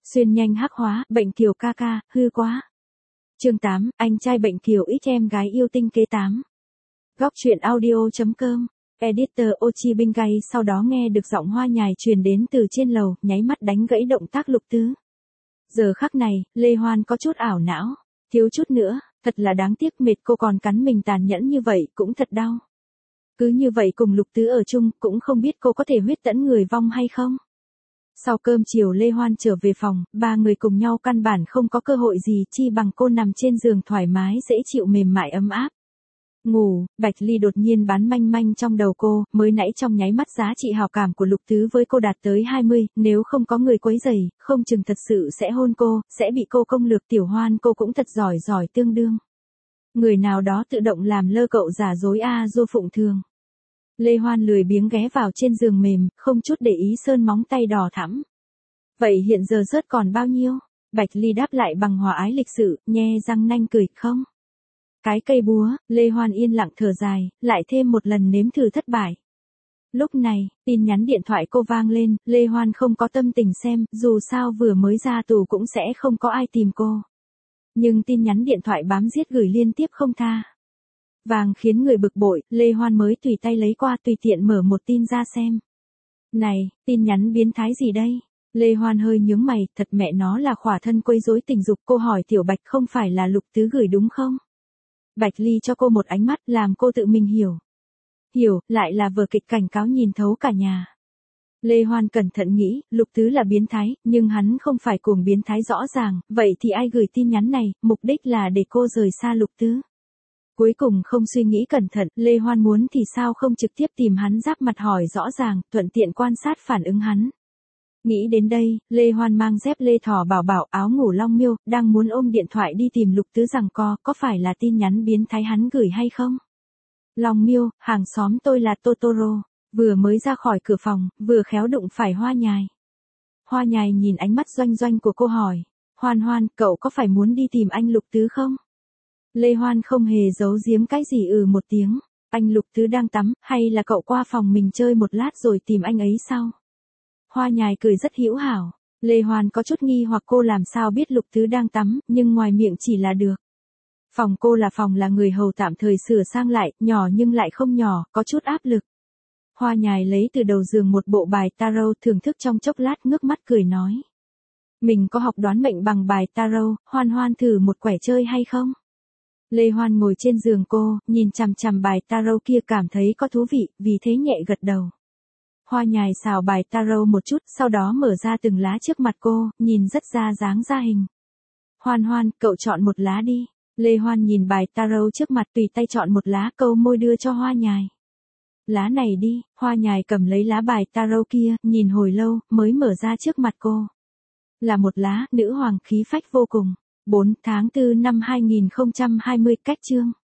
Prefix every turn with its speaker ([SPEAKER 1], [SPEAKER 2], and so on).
[SPEAKER 1] Xuyên nhanh hắc hóa, bệnh kiều ca ca, hư quá. Chương 8, anh trai bệnh kiều ít em gái yêu tinh kế 8. Góc truyện audio.com. Editor Ochi Bingay sau đó nghe được giọng hoa nhài truyền đến từ trên lầu, nháy mắt đánh gãy động tác Lục Tứ. Giờ khắc này, Lê Hoan có chút ảo não, thiếu chút nữa, thật là đáng tiếc mệt cô còn cắn mình tàn nhẫn như vậy cũng thật đau. Cứ như vậy cùng Lục Tứ ở chung cũng không biết cô có thể huyết tẫn người vong hay không. Sau cơm chiều Lê Hoan trở về phòng, ba người cùng nhau căn bản không có cơ hội gì chi bằng cô nằm trên giường thoải mái dễ chịu mềm mại ấm áp. Ngủ, Bạch Ly đột nhiên bán manh manh trong đầu cô, mới nãy trong nháy mắt giá trị hào cảm của Lục Tứ với cô đạt tới 20, nếu không có người quấy rầy, không chừng thật sự sẽ hôn cô, sẽ bị cô công lược Tiểu Hoan cô cũng thật giỏi tương đương. Người nào đó tự động làm lơ cậu giả dối Dô Phụng Thường. Lê Hoan lười biếng ghé vào trên giường mềm, không chút để ý sơn móng tay đỏ thẫm. Vậy hiện giờ rớt còn bao nhiêu? Bạch Ly đáp lại bằng hòa ái lịch sự, nhe răng nanh cười, không. Cái cây búa, Lê Hoan yên lặng thở dài, lại thêm một lần nếm thử thất bại. Lúc này, tin nhắn điện thoại cô vang lên, Lê Hoan không có tâm tình xem, dù sao vừa mới ra tù cũng sẽ không có ai tìm cô. Nhưng tin nhắn điện thoại bám giết gửi liên tiếp không tha. Vàng khiến người bực bội, Lê Hoan mới tùy tay lấy qua tùy tiện mở một tin ra xem. Này, tin nhắn biến thái gì đây? Lê Hoan hơi nhướng mày, thật mẹ nó là khỏa thân quấy rối tình dục. Cô hỏi Tiểu Bạch không phải là Lục Tứ gửi đúng không? Bạch Ly cho cô một ánh mắt làm cô tự mình hiểu. Hiểu, lại là vở kịch cảnh cáo nhìn thấu cả nhà. Lê Hoan cẩn thận nghĩ, Lục Tứ là biến thái, nhưng hắn không phải cuồng biến thái rõ ràng, vậy thì ai gửi tin nhắn này, mục đích là để cô rời xa Lục Tứ. Cuối cùng không suy nghĩ cẩn thận, Lê Hoan muốn thì sao không trực tiếp tìm hắn giáp mặt hỏi rõ ràng, thuận tiện quan sát phản ứng hắn. Nghĩ đến đây, Lê Hoan mang dép lê thỏ bảo bảo áo ngủ long miêu, đang muốn ôm điện thoại đi tìm Lục Tứ rằng có phải là tin nhắn biến thái hắn gửi hay không? Long miêu, hàng xóm tôi là Totoro, vừa mới ra khỏi cửa phòng, vừa khéo đụng phải Hoa Nhài. Hoa Nhài nhìn ánh mắt doanh doanh của cô hỏi, Hoan Hoan, cậu có phải muốn đi tìm anh Lục Tứ không? Lê Hoan không hề giấu giếm cái gì một tiếng, anh Lục Tứ đang tắm, hay là cậu qua phòng mình chơi một lát rồi tìm anh ấy sau? Hoa Nhài cười rất hữu hảo, Lê Hoan có chút nghi hoặc cô làm sao biết Lục Tứ đang tắm, nhưng ngoài miệng chỉ là được. Phòng cô là phòng là người hầu tạm thời sửa sang lại, nhỏ nhưng lại không nhỏ, có chút áp lực. Hoa Nhài lấy từ đầu giường một bộ bài tarot thưởng thức trong chốc lát ngước mắt cười nói. Mình có học đoán mệnh bằng bài tarot, Hoan Hoan thử một quẻ chơi hay không? Lê Hoan ngồi trên giường cô, nhìn chằm chằm bài tarot kia cảm thấy có thú vị, vì thế nhẹ gật đầu. Hoa Nhài xào bài tarot một chút, sau đó mở ra từng lá trước mặt cô, nhìn rất ra dáng ra hình. Hoan Hoan, cậu chọn một lá đi. Lê Hoan nhìn bài tarot trước mặt tùy tay chọn một lá câu môi đưa cho Hoa Nhài. Lá này đi, Hoa Nhài cầm lấy lá bài tarot kia, nhìn hồi lâu, mới mở ra trước mặt cô. Là một lá, nữ hoàng khí phách vô cùng. 4 tháng 4 năm 2020 cách chương.